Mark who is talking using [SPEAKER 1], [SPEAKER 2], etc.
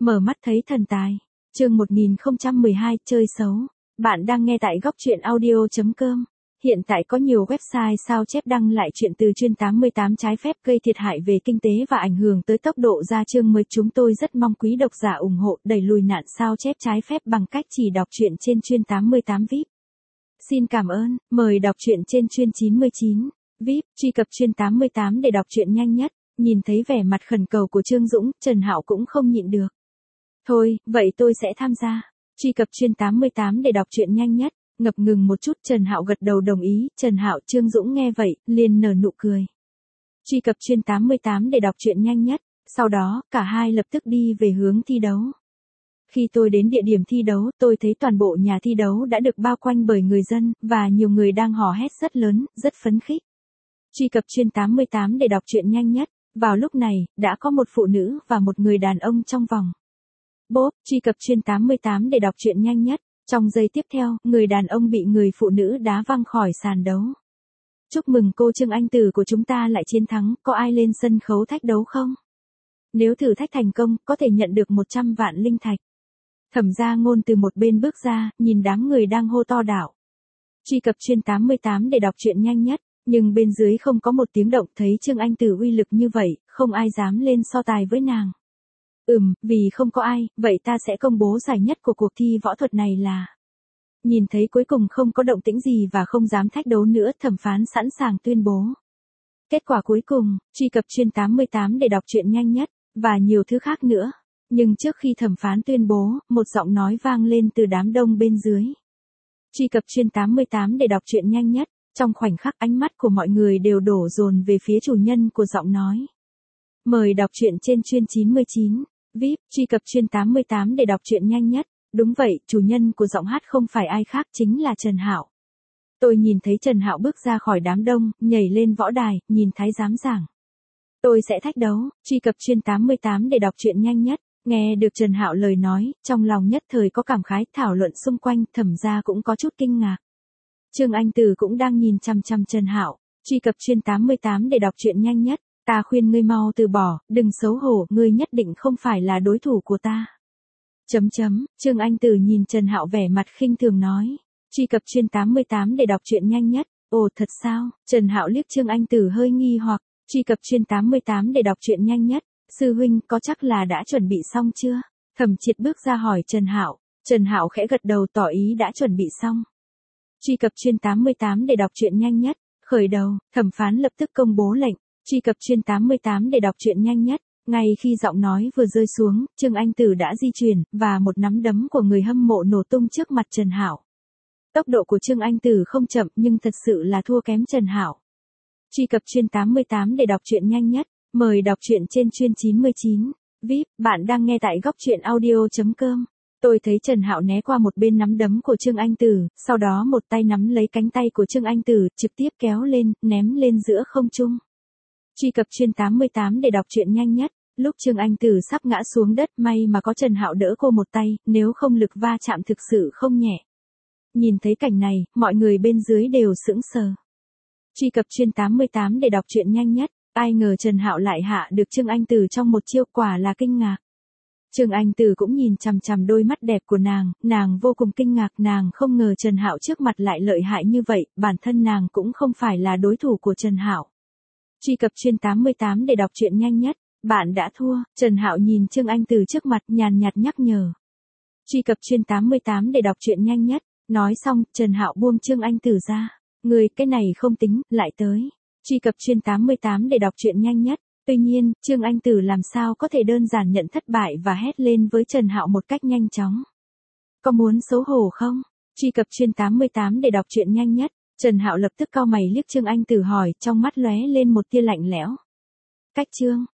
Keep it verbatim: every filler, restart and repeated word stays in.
[SPEAKER 1] Mở mắt thấy thần tài. Chương một nghìn không trăm mười hai, chơi xấu. Bạn đang nghe tại góc truyện audio chấm com. Hiện tại có nhiều website sao chép đăng lại chuyện từ chuyên tám mươi tám trái phép gây thiệt hại về kinh tế và ảnh hưởng tới tốc độ ra chương mới. Chúng tôi rất mong quý độc giả ủng hộ đẩy lùi nạn sao chép trái phép bằng cách chỉ đọc truyện trên chuyên tám mươi tám vi ai pi. Xin cảm ơn, mời đọc truyện trên chuyên chín mươi chín vi ai pi, truy cập chuyên tám mươi tám để đọc truyện nhanh nhất. Nhìn thấy vẻ mặt khẩn cầu của Trương Dũng, Trần Hạo cũng không nhịn được. Thôi, vậy tôi sẽ tham gia. Truy cập chuyên tám mươi tám để đọc truyện nhanh nhất. Ngập ngừng một chút, Trần Hạo gật đầu đồng ý. Trần Hạo, Trương Dũng nghe vậy, liền nở nụ cười. Truy cập chuyên tám mươi tám để đọc truyện nhanh nhất. Sau đó, cả hai lập tức đi về hướng thi đấu. Khi tôi đến địa điểm thi đấu, tôi thấy toàn bộ nhà thi đấu đã được bao quanh bởi người dân, và nhiều người đang hò hét rất lớn, rất phấn khích. Truy cập chuyên tám mươi tám để đọc truyện nhanh nhất. Vào lúc này, đã có một phụ nữ và một người đàn ông trong vòng. Bốp, truy cập chuyên tám mươi tám để đọc truyện nhanh nhất. Trong giây tiếp theo, người đàn ông bị người phụ nữ đá văng khỏi sàn đấu. Chúc mừng cô Trương Anh Tử của chúng ta lại chiến thắng, có ai lên sân khấu thách đấu không? Nếu thử thách thành công, có thể nhận được một trăm vạn linh thạch. Thẩm Gia Ngôn từ một bên bước ra, nhìn đám người đang hô to đảo. Truy cập chuyên tám mươi tám để đọc truyện nhanh nhất. Nhưng bên dưới không có một tiếng động, thấy Trương Anh Tử uy lực như vậy, không ai dám lên so tài với nàng. Ừm, vì không có ai, vậy ta sẽ công bố giải nhất của cuộc thi võ thuật này là... Nhìn thấy cuối cùng không có động tĩnh gì và không dám thách đấu nữa, thẩm phán sẵn sàng tuyên bố. Kết quả cuối cùng, truy cập chuyên tám mươi tám để đọc truyện nhanh nhất, và nhiều thứ khác nữa. Nhưng trước khi thẩm phán tuyên bố, một giọng nói vang lên từ đám đông bên dưới. Truy cập chuyên tám mươi tám để đọc truyện nhanh nhất. Trong khoảnh khắc, ánh mắt của mọi người đều đổ dồn về phía chủ nhân của giọng nói. Mời đọc truyện trên chuyên chín mươi chín vi ai pi, truy cập chuyên tám mươi tám để đọc truyện nhanh nhất. Đúng vậy, chủ nhân của giọng hát không phải ai khác, chính là Trần Hạo. Tôi nhìn thấy Trần Hạo bước ra khỏi đám đông, nhảy lên võ đài, nhìn thái giám giảng. Tôi sẽ thách đấu, truy cập chuyên tám mươi tám để đọc truyện nhanh nhất. Nghe được Trần Hạo lời nói, trong lòng nhất thời có cảm khái, thảo luận xung quanh, Thẩm Gia cũng có chút kinh ngạc. Trương Anh Tử cũng đang nhìn chằm chằm Trần Hạo. Truy cập chuyên tám mươi tám để đọc truyện nhanh nhất. Ta khuyên ngươi mau từ bỏ, đừng xấu hổ, ngươi nhất định không phải là đối thủ của ta. Chấm chấm, Trương Anh Tử nhìn Trần Hạo vẻ mặt khinh thường nói. Truy cập chuyên tám mươi tám để đọc truyện nhanh nhất. Ồ thật sao? Trần Hạo liếc Trương Anh Tử hơi nghi hoặc. Truy cập chuyên tám mươi tám để đọc truyện nhanh nhất. Sư huynh, có chắc là đã chuẩn bị xong chưa? Thẩm Triệt bước ra hỏi Trần Hạo. Trần Hạo khẽ gật đầu tỏ ý đã chuẩn bị xong. Truy cập chuyên tám mươi tám để đọc truyện nhanh nhất. Khởi đầu, thẩm phán lập tức công bố lệnh. Truy cập chuyên tám mươi tám để đọc truyện nhanh nhất. Ngay khi giọng nói vừa rơi xuống, Trương Anh Tử đã di chuyển, và một nắm đấm của người hâm mộ nổ tung trước mặt Trần Hạo. Tốc độ của Trương Anh Tử không chậm, nhưng thật sự là thua kém Trần Hạo. Truy cập chuyên tám mươi tám để đọc truyện nhanh nhất. Mời đọc truyện trên chuyên chín mươi chín vi ai pi. Bạn đang nghe tại góc truyện audio chấm com. Tôi thấy Trần Hạo né qua một bên nắm đấm của Trương Anh Tử, sau đó một tay nắm lấy cánh tay của Trương Anh Tử, trực tiếp kéo lên, ném lên giữa không trung. Truy cập chuyên tám mươi tám để đọc truyện nhanh nhất. Lúc Trương Anh Tử sắp ngã xuống đất, may mà có Trần Hạo đỡ cô một tay, nếu không lực va chạm thực sự không nhẹ. Nhìn thấy cảnh này, mọi người bên dưới đều sững sờ. Truy cập chuyên tám mươi tám để đọc truyện nhanh nhất. Ai ngờ Trần Hạo lại hạ được Trương Anh Tử trong một chiêu, quả là kinh ngạc. Trương Anh Tử cũng nhìn chằm chằm đôi mắt đẹp của nàng, nàng vô cùng kinh ngạc, nàng không ngờ Trần Hạo trước mặt lại lợi hại như vậy, bản thân nàng cũng không phải là đối thủ của Trần Hạo. Truy cập chuyên tám mươi tám để đọc truyện nhanh nhất. Bạn đã thua. Trần Hạo nhìn Trương Anh Tử trước mặt, nhàn nhạt nhắc nhở. Truy cập chuyên tám mươi tám để đọc truyện nhanh nhất. Nói xong, Trần Hạo buông Trương Anh Tử ra. Người, cái này không tính, lại tới. Truy cập chuyên tám mươi tám để đọc truyện nhanh nhất. Tuy nhiên, Trương Anh Tử làm sao có thể đơn giản nhận thất bại và hét lên với Trần Hạo một cách nhanh chóng. Có muốn xấu hổ không? Truy cập chuyên tám mươi tám để đọc truyện nhanh nhất. Trần Hạo lập tức cau mày liếc Trương Anh Tử hỏi, trong mắt lóe lên một tia lạnh lẽo. Cách Trương,